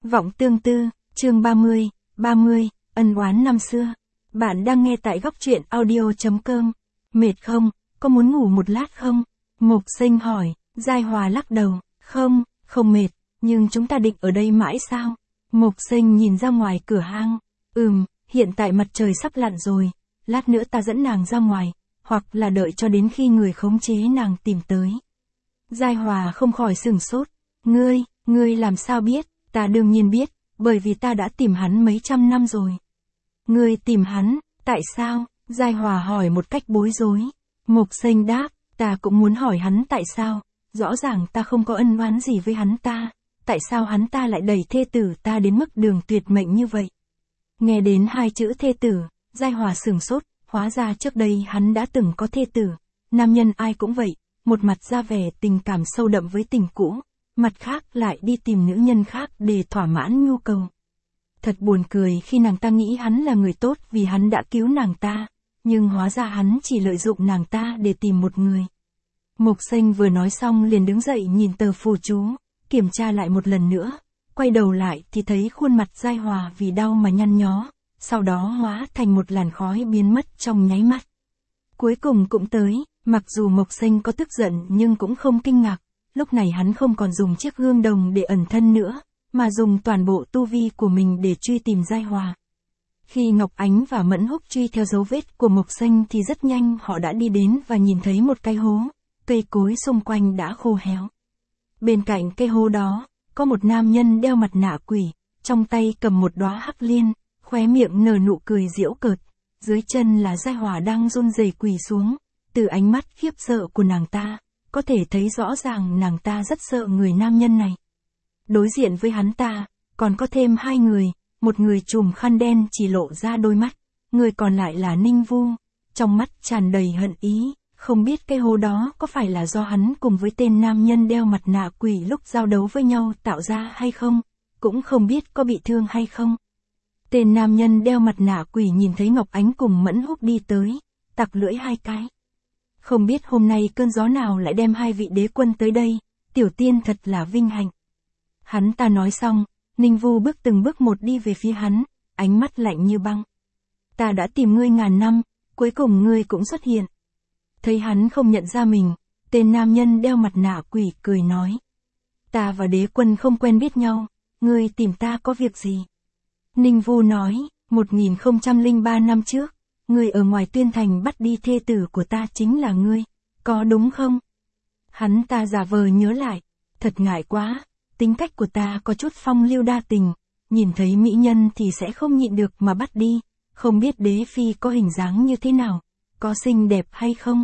Vọng tương tư, chương 30, ân oán năm xưa. Bạn đang nghe tại góc truyện audio.com. Mệt không? Có muốn ngủ một lát không? Mộc Sinh hỏi. Giai Hòa lắc đầu. Không mệt, nhưng chúng ta định ở đây mãi sao? Mộc Sinh nhìn ra ngoài cửa hang. Hiện tại mặt trời sắp lặn rồi. Lát nữa ta dẫn nàng ra ngoài, hoặc là đợi cho đến khi người khống chế nàng tìm tới. Giai Hòa không khỏi sửng sốt. Ngươi làm sao biết? Ta đương nhiên biết, bởi vì ta đã tìm hắn mấy trăm năm rồi. Ngươi tìm hắn, tại sao? Giai Hòa hỏi một cách bối rối. Mộc Sinh đáp, ta cũng muốn hỏi hắn tại sao. Rõ ràng ta không có ân oán gì với hắn ta. Tại sao hắn ta lại đẩy thê tử ta đến mức đường tuyệt mệnh như vậy? Nghe đến hai chữ thê tử, Giai Hòa sửng sốt, hóa ra trước đây hắn đã từng có thê tử. Nam nhân ai cũng vậy, một mặt ra vẻ tình cảm sâu đậm với tình cũ, mặt khác lại đi tìm nữ nhân khác để thỏa mãn nhu cầu. Thật buồn cười khi nàng ta nghĩ hắn là người tốt vì hắn đã cứu nàng ta, nhưng hóa ra hắn chỉ lợi dụng nàng ta để tìm một người. Mộc Sinh vừa nói xong liền đứng dậy nhìn tờ phù chú, kiểm tra lại một lần nữa, quay đầu lại thì thấy khuôn mặt Giai Hòa vì đau mà nhăn nhó, sau đó hóa thành một làn khói biến mất trong nháy mắt. Cuối cùng cũng tới, mặc dù Mộc Sinh có tức giận nhưng cũng không kinh ngạc, lúc này hắn không còn dùng chiếc gương đồng để ẩn thân nữa, mà dùng toàn bộ tu vi của mình để truy tìm Giai Hòa. Khi Ngọc Ánh và Mẫn Húc truy theo dấu vết của Mộc Sinh thì rất nhanh họ đã đi đến và nhìn thấy một cái hố, cây cối xung quanh đã khô héo. Bên cạnh cây hố đó, có một nam nhân đeo mặt nạ quỷ, trong tay cầm một đóa hắc liên, khóe miệng nở nụ cười giễu cợt, dưới chân là Giai Hòa đang run rẩy quỳ xuống, từ ánh mắt khiếp sợ của nàng ta, có thể thấy rõ ràng nàng ta rất sợ người nam nhân này. Đối diện với hắn ta, còn có thêm hai người, một người trùm khăn đen chỉ lộ ra đôi mắt, người còn lại là Ninh Vu, trong mắt tràn đầy hận ý, không biết cái hố đó có phải là do hắn cùng với tên nam nhân đeo mặt nạ quỷ lúc giao đấu với nhau tạo ra hay không, cũng không biết có bị thương hay không. Tên nam nhân đeo mặt nạ quỷ nhìn thấy Ngọc Ánh cùng Mẫn Húc đi tới, tặc lưỡi hai cái. Không biết hôm nay cơn gió nào lại đem hai vị đế quân tới đây, tiểu tiên thật là vinh hạnh. Hắn ta nói xong, Ninh Vu bước từng bước một đi về phía hắn, ánh mắt lạnh như băng. Ta đã tìm ngươi ngàn năm, cuối cùng ngươi cũng xuất hiện. Thấy hắn không nhận ra mình, tên nam nhân đeo mặt nạ quỷ cười nói. Ta và đế quân không quen biết nhau, ngươi tìm ta có việc gì? Ninh Vu nói, 1003 năm trước, ngươi ở ngoài Tuyên Thành bắt đi thê tử của ta chính là ngươi, có đúng không? Hắn ta giả vờ nhớ lại, thật ngại quá, tính cách của ta có chút phong lưu đa tình, nhìn thấy mỹ nhân thì sẽ không nhịn được mà bắt đi, không biết đế phi có hình dáng như thế nào, có xinh đẹp hay không?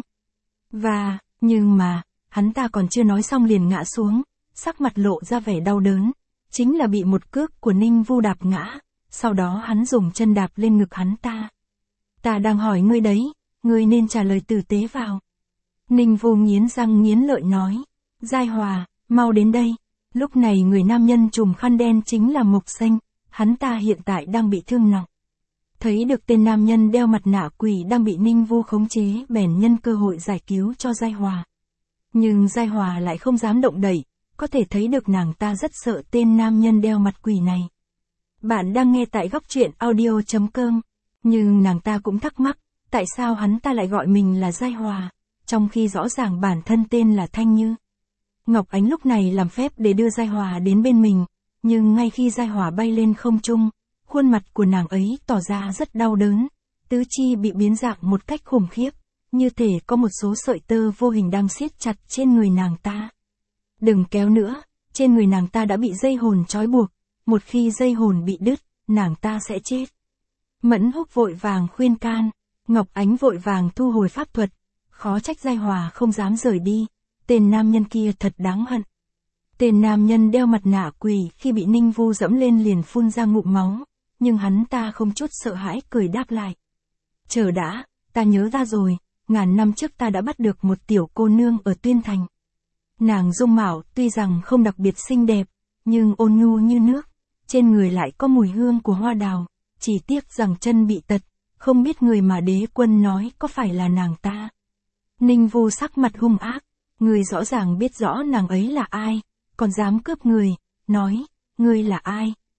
Nhưng mà, hắn ta còn chưa nói xong liền ngã xuống, sắc mặt lộ ra vẻ đau đớn, chính là bị một cước của Ninh Vu đạp ngã, sau đó hắn dùng chân đạp lên ngực hắn ta. Ta đang hỏi ngươi đấy, ngươi nên trả lời tử tế vào. Ninh Vu nghiến răng nghiến lợi nói, Giai Hòa, mau đến đây. Lúc này người nam nhân trùm khăn đen chính là Mộc Sinh, hắn ta hiện tại đang bị thương nặng. Thấy được tên nam nhân đeo mặt nạ quỷ đang bị Ninh Vu khống chế bèn nhân cơ hội giải cứu cho Giai Hòa. Nhưng Giai Hòa lại không dám động đậy, có thể thấy được nàng ta rất sợ tên nam nhân đeo mặt quỷ này. Bạn đang nghe tại góc truyện audio.com, nhưng nàng ta cũng thắc mắc, tại sao hắn ta lại gọi mình là Giai Hòa, trong khi rõ ràng bản thân tên là Thanh Như. Ngọc Ánh lúc này làm phép để đưa Giai Hòa đến bên mình, nhưng ngay khi Giai Hòa bay lên không trung, khuôn mặt của nàng ấy tỏ ra rất đau đớn, tứ chi bị biến dạng một cách khủng khiếp, như thể có một số sợi tơ vô hình đang siết chặt trên người nàng ta. Đừng kéo nữa, trên người nàng ta đã bị dây hồn trói buộc, một khi dây hồn bị đứt, nàng ta sẽ chết. Mẫn Húc vội vàng khuyên can, Ngọc Ánh vội vàng thu hồi pháp thuật, khó trách Giai Hòa không dám rời đi. Tên nam nhân kia thật đáng hận. Tên nam nhân đeo mặt nạ quỷ khi bị Ninh Vu dẫm lên liền phun ra ngụm máu, nhưng hắn ta không chút sợ hãi cười đáp lại. Chờ đã, ta nhớ ra rồi, ngàn năm trước ta đã bắt được một tiểu cô nương ở Tuyên Thành. Nàng dung mạo tuy rằng không đặc biệt xinh đẹp, nhưng ôn nhu như nước, trên người lại có mùi hương của hoa đào, chỉ tiếc rằng chân bị tật, không biết người mà đế quân nói có phải là nàng ta. Ninh Vu sắc mặt hung ác. Ngươi rõ ràng biết rõ nàng ấy là ai, còn dám cướp người, nói, ngươi là ai,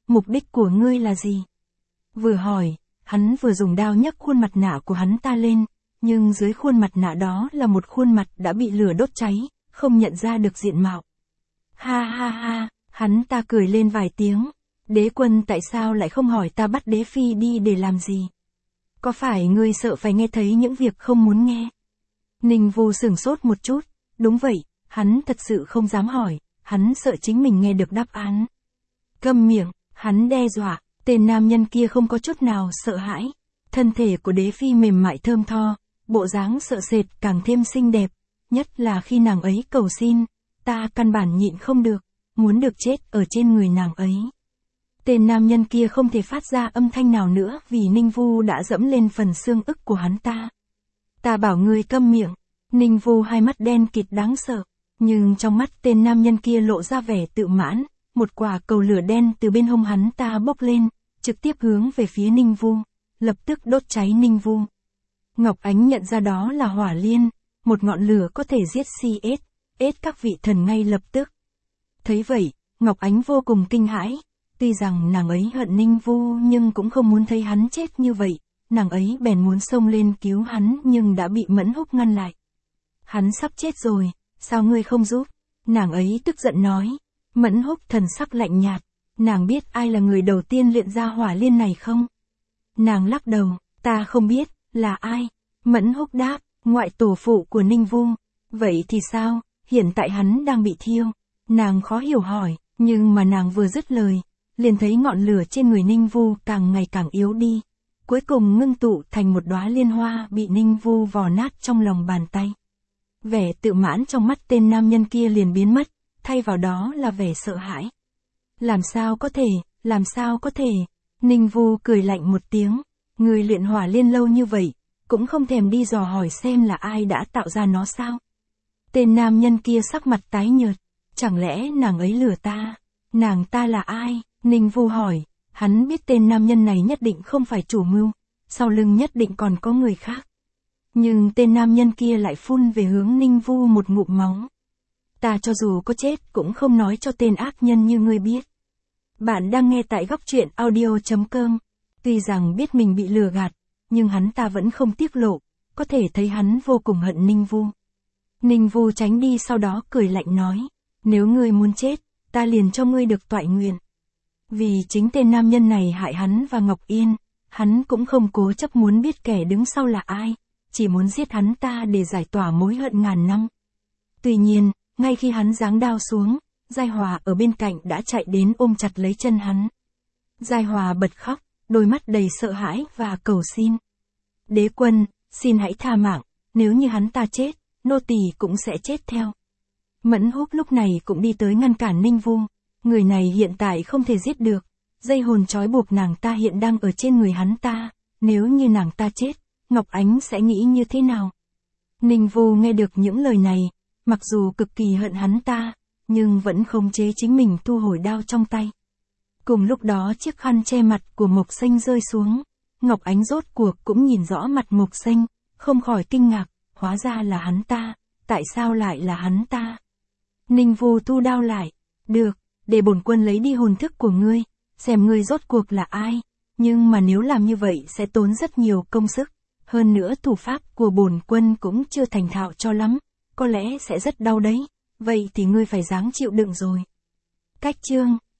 mục đích của ngươi là gì? Vừa hỏi, hắn vừa dùng đao nhấc khuôn mặt nạ của hắn ta lên, nhưng dưới khuôn mặt nạ đó là một khuôn mặt đã bị lửa đốt cháy, không nhận ra được diện mạo. Ha ha ha, hắn ta cười lên vài tiếng. Đế quân tại sao lại không hỏi ta bắt đế phi đi để làm gì? Có phải ngươi sợ phải nghe thấy những việc không muốn nghe? Ninh Vu sửng sốt một chút, đúng vậy, hắn thật sự không dám hỏi, hắn sợ chính mình nghe được đáp án. Câm miệng, hắn đe dọa, tên nam nhân kia không có chút nào sợ hãi. Thân thể của đế phi mềm mại thơm tho, bộ dáng sợ sệt càng thêm xinh đẹp, nhất là khi nàng ấy cầu xin, ta căn bản nhịn không được, muốn được chết ở trên người nàng ấy. Tên nam nhân kia không thể phát ra âm thanh nào nữa vì Ninh Vu đã dẫm lên phần xương ức của hắn ta. Ta bảo ngươi câm miệng. Ninh Vu hai mắt đen kịt đáng sợ, nhưng trong mắt tên nam nhân kia lộ ra vẻ tự mãn, một quả cầu lửa đen từ bên hông hắn ta bốc lên, trực tiếp hướng về phía Ninh Vu, lập tức đốt cháy Ninh Vu. Ngọc Ánh nhận ra đó là hỏa liên, một ngọn lửa có thể giết CS các vị thần ngay lập tức. Thấy vậy, Ngọc Ánh vô cùng kinh hãi. Tuy rằng nàng ấy hận Ninh Vu nhưng cũng không muốn thấy hắn chết như vậy, nàng ấy bèn muốn xông lên cứu hắn nhưng đã bị Mẫn Húc ngăn lại. Hắn sắp chết rồi, sao ngươi không giúp? Nàng ấy tức giận nói. Mẫn Húc thần sắc lạnh nhạt, nàng biết ai là người đầu tiên luyện ra hỏa liên này không? Nàng lắc đầu, ta không biết, là ai? Mẫn Húc đáp, ngoại tổ phụ của Ninh Vu. Vậy thì sao, hiện tại hắn đang bị thiêu. Nàng khó hiểu hỏi, nhưng mà nàng vừa dứt lời, liền thấy ngọn lửa trên người Ninh Vu càng ngày càng yếu đi, cuối cùng ngưng tụ thành một đóa liên hoa bị Ninh Vu vò nát trong lòng bàn tay. Vẻ tự mãn trong mắt tên nam nhân kia liền biến mất, thay vào đó là vẻ sợ hãi. Làm sao có thể, Ninh Vu cười lạnh một tiếng, người luyện hỏa liên lâu như vậy, cũng không thèm đi dò hỏi xem là ai đã tạo ra nó sao? Tên nam nhân kia sắc mặt tái nhợt, chẳng lẽ nàng ấy lừa ta? Nàng ta là ai? Ninh Vu hỏi, hắn biết tên nam nhân này nhất định không phải chủ mưu, sau lưng nhất định còn có người khác. Nhưng tên nam nhân kia lại phun về hướng Ninh Vu một ngụm máu. Ta cho dù có chết cũng không nói cho tên ác nhân như ngươi biết. Bạn đang nghe tại góc truyện audio.com. Tuy rằng biết mình bị lừa gạt, nhưng hắn ta vẫn không tiết lộ, có thể thấy hắn vô cùng hận Ninh Vu. Ninh Vu tránh đi sau đó cười lạnh nói, nếu ngươi muốn chết, ta liền cho ngươi được toại nguyện. Vì chính tên nam nhân này hại hắn và Ngọc Yên, hắn cũng không cố chấp muốn biết kẻ đứng sau là ai, chỉ muốn giết hắn ta để giải tỏa mối hận ngàn năm. Tuy nhiên, ngay khi hắn giáng đao xuống, Giai Hòa ở bên cạnh đã chạy đến ôm chặt lấy chân hắn. Giai Hòa bật khóc, đôi mắt đầy sợ hãi và cầu xin. Đế quân, xin hãy tha mạng, nếu như hắn ta chết, nô tỳ cũng sẽ chết theo. Mẫn Húc lúc này cũng đi tới ngăn cản Ninh Vu. Người này hiện tại không thể giết được, dây hồn trói buộc nàng ta hiện đang ở trên người hắn ta, nếu như nàng ta chết, Ngọc Ánh sẽ nghĩ như thế nào? Ninh Vu nghe được những lời này, mặc dù cực kỳ hận hắn ta, nhưng vẫn không chế chính mình thu hồi đao trong tay. Cùng lúc đó chiếc khăn che mặt của Mộc Xanh rơi xuống, Ngọc Ánh rốt cuộc cũng nhìn rõ mặt Mộc Xanh, không khỏi kinh ngạc, hóa ra là hắn ta, tại sao lại là hắn ta? Ninh Vu thu đao lại, được, để bổn quân lấy đi hồn thức của ngươi, xem ngươi rốt cuộc là ai, nhưng mà nếu làm như vậy sẽ tốn rất nhiều công sức, hơn nữa thủ pháp của bổn quân cũng chưa thành thạo cho lắm, có lẽ sẽ rất đau đấy, vậy thì ngươi phải ráng chịu đựng rồi. Cách chương